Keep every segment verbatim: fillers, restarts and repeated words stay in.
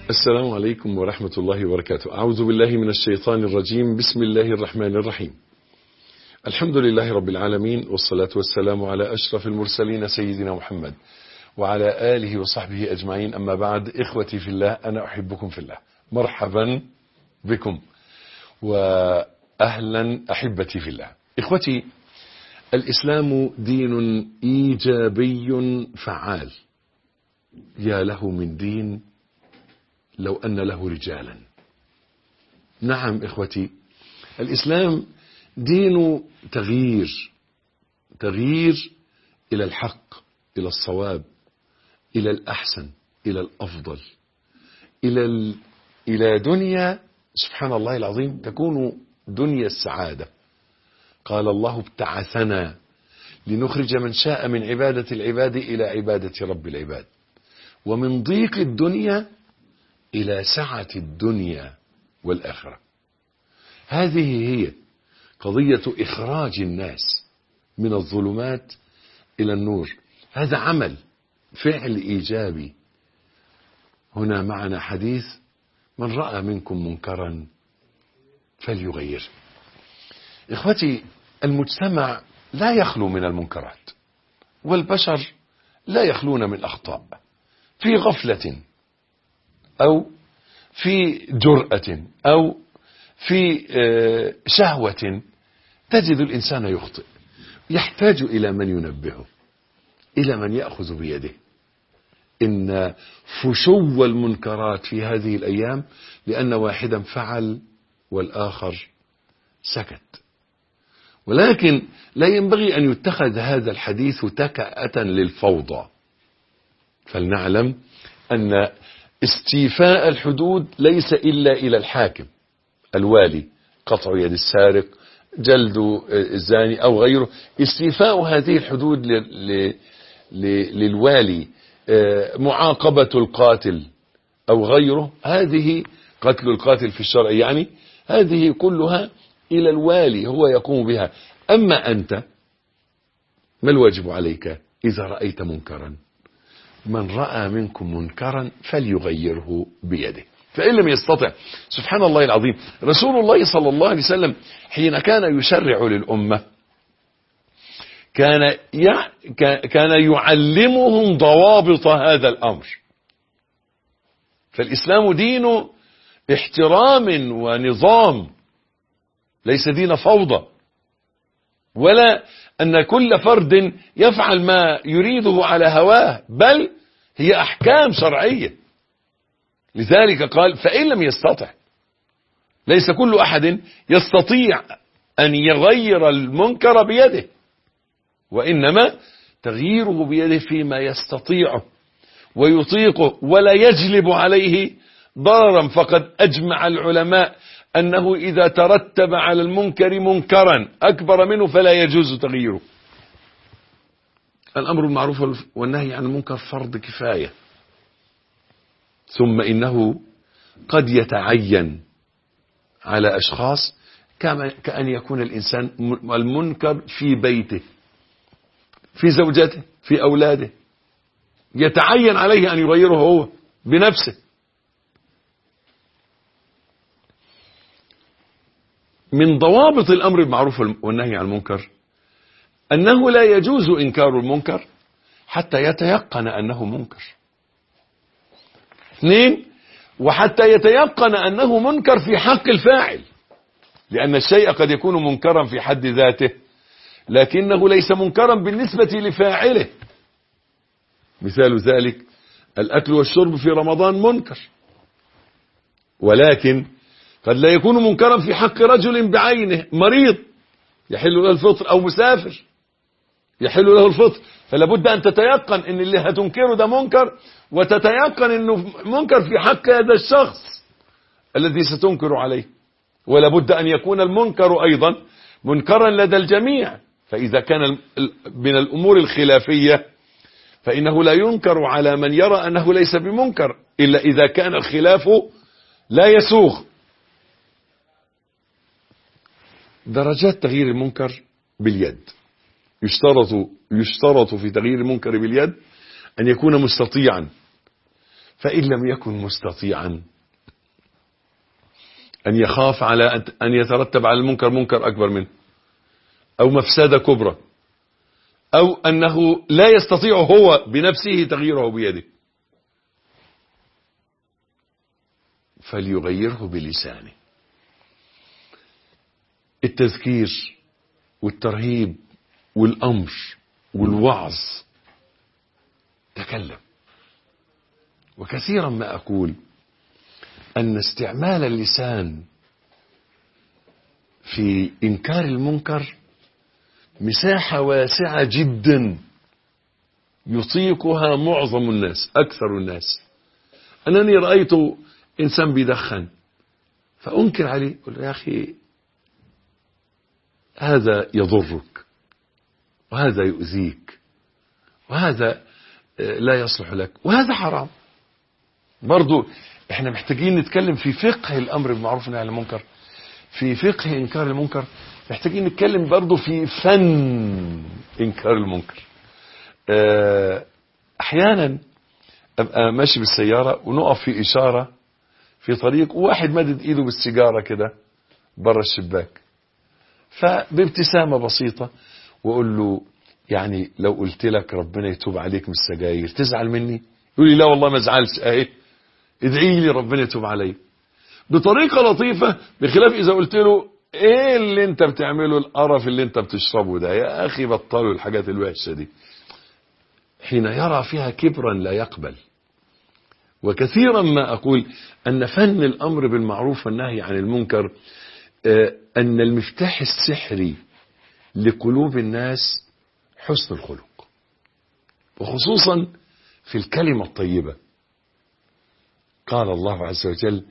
السلام عليكم ورحمة الله وبركاته. أعوذ بالله من الشيطان الرجيم. بسم الله الرحمن الرحيم. الحمد لله رب العالمين، والصلاة والسلام على أشرف المرسلين سيدنا محمد وعلى آله وصحبه أجمعين. أما بعد، إخوتي في الله، أنا أحبكم في الله. مرحبا بكم وأهلا أحبتي في الله. إخوتي، الإسلام دين إيجابي فعال. يا له من دين لو أن له رجالا. نعم إخوتي، الإسلام دين تغيير تغيير إلى الحق، إلى الصواب، إلى الأحسن، إلى الأفضل، إلى ال... إلى دنيا سبحان الله العظيم تكون دنيا السعادة. قال الله: ابتعثنا لنخرج من شاء من عبادة العباد إلى عبادة رب العباد، ومن ضيق الدنيا إلى سعة الدنيا والآخرة. هذه هي قضية إخراج الناس من الظلمات إلى النور. هذا عمل فعل إيجابي. هنا معنا حديث: من رأى منكم منكرا فليغيره. إخوتي، المجتمع لا يخلو من المنكرات، والبشر لا يخلون من أخطاء. في غفلة أو في جرأة أو في شهوة تجد الإنسان يخطئ، يحتاج إلى من ينبهه، إلى من يأخذ بيده. إن فشو المنكرات في هذه الأيام لأن واحدا فعل والآخر سكت. ولكن لا ينبغي أن يتخذ هذا الحديث تكأة للفوضى. فلنعلم أن استيفاء الحدود ليس إلا إلى الحاكم الوالي، قطع يد السارق، جلد الزاني أو غيره. استيفاء هذه الحدود للوالي، معاقبة القاتل أو غيره، هذه قتل القاتل في الشرع يعني، هذه كلها إلى الوالي، هو يقوم بها. أما أنت، ما الواجب عليك إذا رأيت منكرا؟ من رأى منكم منكرا فليغيره بيده، فإن لم يستطع. سبحان الله العظيم، رسول الله صلى الله عليه وسلم حين كان يشرع للأمة كان كان يعلمهم ضوابط هذا الأمر. فالإسلام دين احترام ونظام، ليس دين فوضى، ولا أن كل فرد يفعل ما يريده على هواه، بل هي أحكام شرعية. لذلك قال: فإن لم يستطع. ليس كل أحد يستطيع أن يغير المنكر بيده، وإنما تغييره بيده فيما يستطيعه ويطيقه ولا يجلب عليه ضررا. فقد أجمع العلماء أنه إذا ترتب على المنكر منكرا أكبر منه فلا يجوز تغييره. الأمر بالمعروف والنهي عن المنكر فرض كفاية، ثم إنه قد يتعين على أشخاص كأن يكون الإنسان المنكر في بيته، في زوجته، في أولاده، يتعين عليه أن يغيره هو بنفسه. من ضوابط الأمر بالمعروف والنهي عن المنكر أنه لا يجوز إنكار المنكر حتى يتيقن أنه منكر. اثنين، وحتى يتيقن أنه منكر في حق الفاعل، لأن الشيء قد يكون منكرا في حد ذاته لكنه ليس منكرا بالنسبة لفاعله. مثال ذلك: الأكل والشرب في رمضان منكر، ولكن قد لا يكون منكرا في حق رجل بعينه، مريض يحل له الفطر، أو مسافر يحل له الفطر. فلا بد أن تتيقن أن اللي هتنكره ده منكر، وتتيقن أنه منكر في حق هذا الشخص الذي ستنكر عليه. ولا بد أن يكون المنكر أيضا منكرا لدى الجميع. فإذا كان من الأمور الخلافية فإنه لا ينكر على من يرى أنه ليس بمنكر إلا إذا كان الخلاف لا يسوغ. درجات تغيير المنكر باليد. يشترط يشترط في تغيير المنكر باليد أن يكون مستطيعا، فإن لم يكن مستطيعا أن يخاف على أن يترتب على المنكر منكر أكبر منه أو مفسدة كبرى، أو أنه لا يستطيع هو بنفسه تغييره بيده، فليغيره بلسانه. التذكير والترهيب والأمر والوعظ، تكلم. وكثيرا ما أقول أن استعمال اللسان في إنكار المنكر مساحة واسعة جدا يطيقها معظم الناس، أكثر الناس. أنني رأيت إنسان بيدخن فأنكر عليه، قل يا أخي هذا يضرك وهذا يؤذيك وهذا لا يصلح لك وهذا حرام. برضو احنا محتاجين نتكلم في فقه الأمر بالمعروف والنهي عن المنكر، في فقه إنكار المنكر. محتاجين نتكلم برضو في فن إنكار المنكر. أحيانا أبقى ماشي بالسيارة ونقف في إشارة في طريق، وواحد مدد إيده بالسيجارة كده برا الشباك، فبابتسامة بسيطة وأقول له يعني لو قلت لك ربنا يتوب عليك من السجاير تزعل مني؟ يقول لي لا والله ما ازعلش، اهي ادعي لي ربنا يتوب علي. بطريقة لطيفة، بخلاف إذا قلت له ايه اللي انت بتعمله، القرف اللي انت بتشربه ده يا اخي بطلوا الحاجات الوحشة دي، حين يرى فيها كبرا لا يقبل. وكثيرا ما أقول أن فن الأمر بالمعروف والنهي عن المنكر أن المفتاح السحري لقلوب الناس حسن الخلق، وخصوصا في الكلمة الطيبة. قال الله عز وجل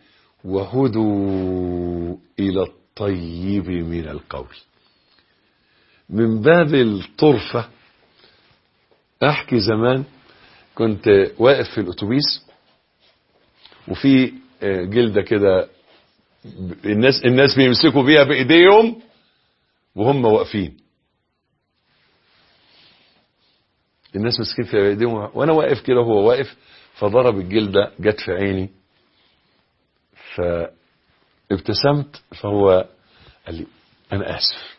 وهدوا إلى الطيب من القول. من باب الطرفة أحكي زمان كنت واقف في الأتوبيس وفي جلدة كده الناس الناس بيمسكوا بيها بإيديهم وهم واقفين، الناس مسكين في ايديهم وانا واقف كده وهو واقف، فضرب الجلدة جت في عيني فابتسمت، فهو قال لي انا اسف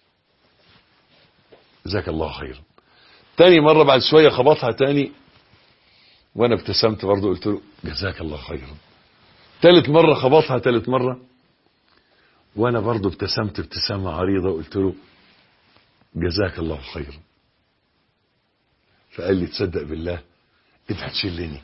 جزاك الله خيرا. تاني مرة بعد شوية خبطها تاني وانا ابتسمت برضه قلت له جزاك الله خيرا. تالت مرة خبطها تالت مرة وانا برضه ابتسمت ابتسامة عريضة وقلت له جزاك الله خيرا. فقال لي تصدق بالله انت هتشلني.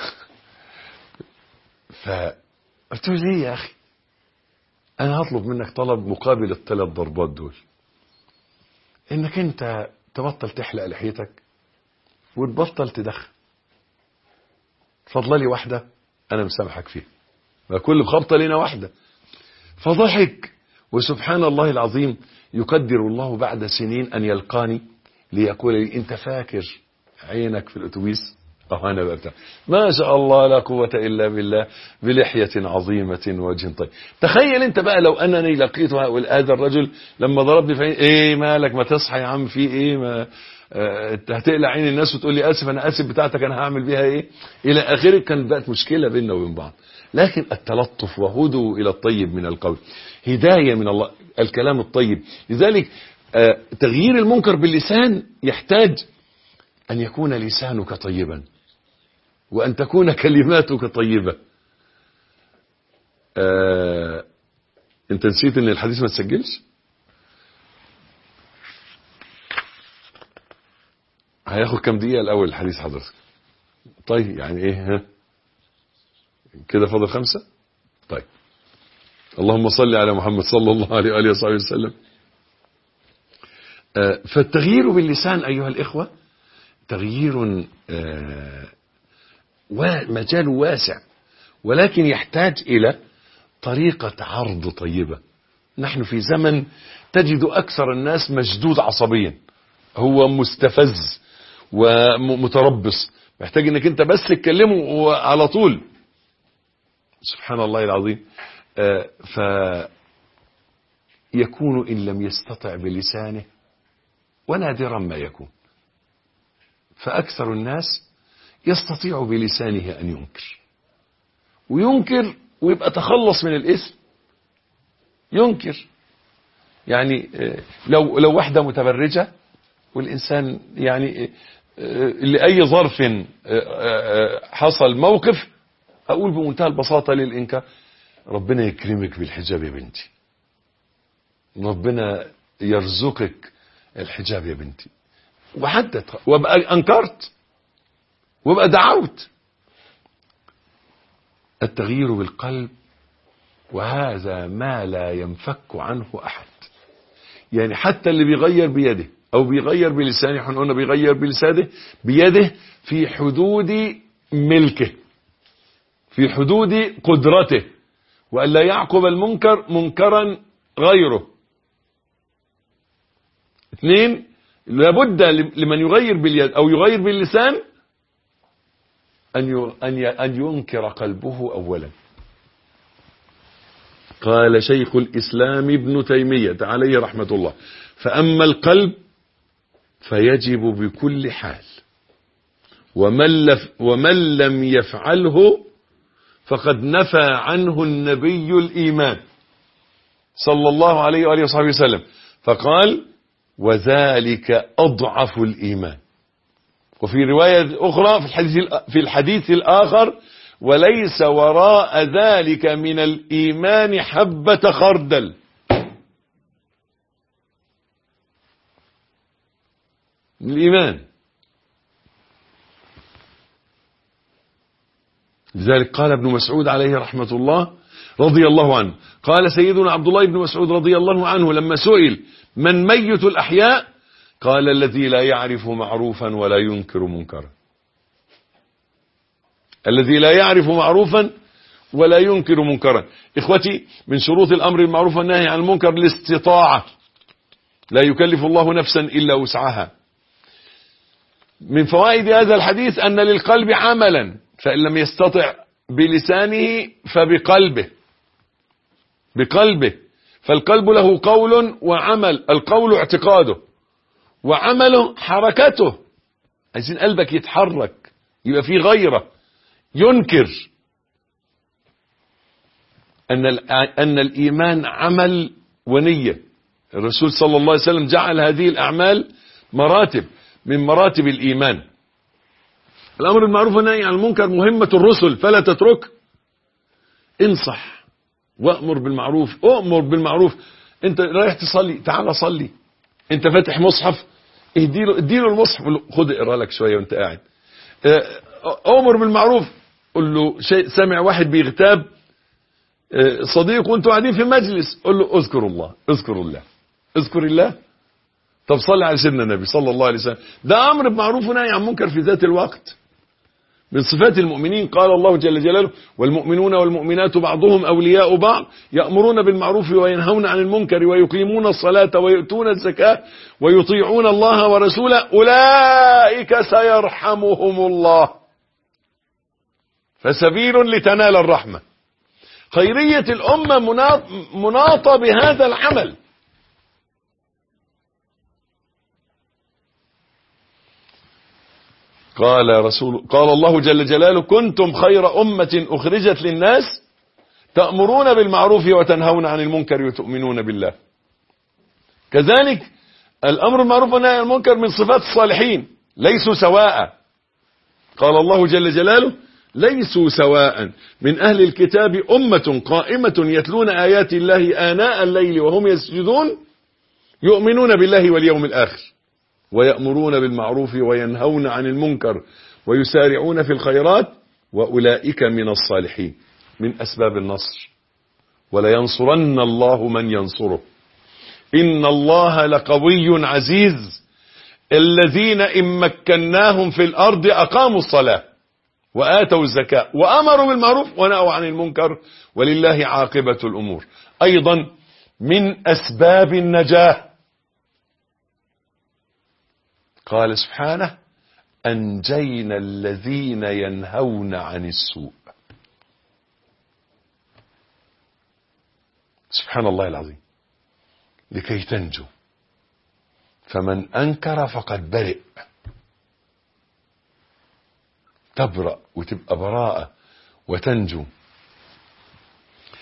فقلت له ليه يا اخي؟ انا هطلب منك طلب مقابل الثلاث ضربات دول، انك انت تبطل تحلق لحيتك وتبطل تدخن. فضل لي واحدة انا مسامحك فيها، ما كل خبطة لنا واحدة. فضحك، وسبحان الله العظيم يقدر الله بعد سنين ان يلقاني ليقول لي انت فاكر عينك في الاتوبيس؟ اه انا بقى ما شاء الله لا قوة الا بالله بلحية عظيمة وجه طيب. تخيل انت بقى لو انني لقيت هذا الرجل لما ضربني في عين، ايه مالك ما تصحى يا عم في ايه، ما انت آه هتقلع عين الناس وتقول لي اسف انا اسف بتاعتك انا هعمل بيها ايه الى اخره. كان بقت مشكلة بيننا وبين بعض. لكن التلطف وهدوا الى الطيب من القول هداية من الله، الكلام الطيب. لذلك آه تغيير المنكر باللسان يحتاج أن يكون لسانك طيبا وأن تكون كلماتك طيبة. آه، أنت نسيت أن الحديث ما تسجلش؟ هياخد كم دقيقة الأول الحديث حضرتك؟ طيب يعني إيه ها؟ كده فاضل خمسة؟ طيب اللهم صل على محمد صلى الله عليه وآله وصحبه وسلم. آه، فالتغيير باللسان أيها الإخوة تغيير آه ومجال واسع، ولكن يحتاج إلى طريقة عرض طيبة. نحن في زمن تجد أكثر الناس مشدود عصبيا، هو مستفز ومتربص، محتاج انك انت بس تكلمه على طول. سبحان الله العظيم. آه فيكون إن لم يستطع بلسانه، ونادرا ما يكون، فأكثر الناس يستطيع بلسانه أن ينكر. وينكر ويبقى تخلص من الاسم. ينكر يعني لو لو واحدة متبرجة والإنسان يعني لأي ظرف حصل موقف، أقول بمنتهى البساطة للإنكار: ربنا يكرمك بالحجاب يا بنتي، ربنا يرزقك الحجاب يا بنتي، وحدد وابقى أنكرت وابقى دعوت. التغيير بالقلب، وهذا ما لا ينفك عنه أحد. يعني حتى اللي بيغير بيده أو بيغير بلسانه، احنا قلنا بيغير بلسانه بيده في حدود ملكه، في حدود قدرته، وألا يعقب المنكر منكرا غيره. اثنين، لابد لمن يغير باليد أو يغير باللسان أن أن ينكر قلبه أولا. قال شيخ الإسلام ابن تيمية عليه رحمة الله: فأما القلب فيجب بكل حال، ومن لم يفعله فقد نفى عنه النبي الإيمان صلى الله عليه وآله وصحبه وسلم، فقال: وذلك أضعف الإيمان. وفي رواية أخرى في الحديث, في الحديث الآخر: وليس وراء ذلك من الإيمان حبة خردل. من الإيمان. لذلك قال ابن مسعود عليه رحمة الله رضي الله عنه، قال سيدنا عبد الله بن مسعود رضي الله عنه لما سئل: من ميت الأحياء؟ قال: الذي لا يعرف معروفا ولا ينكر منكرا. الذي لا يعرف معروفا ولا ينكر منكرا. إخوتي، من شروط الأمر المعروف والنهي عن المنكر الاستطاعة، لا يكلف الله نفسا إلا وسعها. من فوائد هذا الحديث أن للقلب عملا، فإن لم يستطع بلسانه فبقلبه، بقلبه. فالقلب له قول وعمل، القول اعتقاده، وعمله حركته. عايزين قلبك يتحرك، يبقى فيه غيره، ينكر أن أن الإيمان عمل ونية. الرسول صلى الله عليه وسلم جعل هذه الأعمال مراتب من مراتب الإيمان. الأمر بالمعروف والنهي عن المنكر مهمة الرسل فلا تترك. انصح وأمر بالمعروف، أؤمر بالمعروف. أنت رايح تصلي، تعال صلي. أنت فاتح مصحف، اديله اديله المصحف، خد اقرا لك شوية وأنت قاعد. أؤمر بالمعروف، قل له شيء، سمع واحد بيغتاب صديق وانتوا قاعدين في مجلس، قل له اذكر الله، اذكر الله، اذكر الله. طب صلي على سيدنا النبي صلى الله عليه وسلم. ده امر بمعروف ونهي عن منكر في ذات الوقت. من صفات المؤمنين قال الله جل جلاله: والمؤمنون والمؤمنات بعضهم اولياء بعض يأمرون بالمعروف وينهون عن المنكر ويقيمون الصلاة ويؤتون الزكاة ويطيعون الله ورسوله أولئك سيرحمهم الله. فسبيل لتنال الرحمة. خيرية الأمة مناطة بهذا العمل. قال رسول قال الله جل جلاله: كنتم خير أمة أخرجت للناس تأمرون بالمعروف وتنهون عن المنكر وتؤمنون بالله. كذلك الأمر بالمعروف والنهي عن المنكر من صفات الصالحين، ليسوا سواء. قال الله جل جلاله: ليسوا سواء من أهل الكتاب أمة قائمة يتلون آيات الله آناء الليل وهم يسجدون يؤمنون بالله واليوم الآخر ويأمرون بالمعروف وينهون عن المنكر ويسارعون في الخيرات وأولئك من الصالحين. من أسباب النصر: ولينصرن الله من ينصره إن الله لقوي عزيز. الذين إن مكناهم في الأرض أقاموا الصلاة وآتوا الزكاة وأمروا بالمعروف ونهوا عن المنكر ولله عاقبة الأمور. أيضا من أسباب النجاة قال سبحانه: أنجينا الذين ينهون عن السوء. سبحان الله العظيم. لكي تنجو، فمن أنكر فقد برئ. تبرأ وتبقى براءة وتنجو.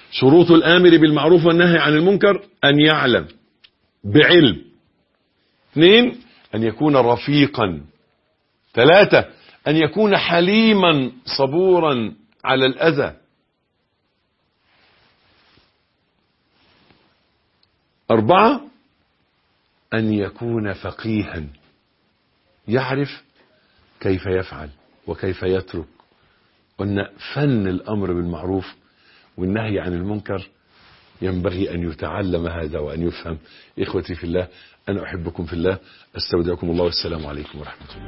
شروط الآمر بالمعروف والنهي عن المنكر أن يعلم بعلم. اثنين، أن يكون رفيقا. ثلاثة، أن يكون حليما صبورا على الأذى. أربعة، أن يكون فقيها يعرف كيف يفعل وكيف يترك، وأن فن الأمر بالمعروف والنهي عن المنكر ينبغي أن يتعلم هذا وأن يفهم. إخوتي في الله، أنا أحبكم في الله، أستودعكم الله، والسلام عليكم ورحمة الله.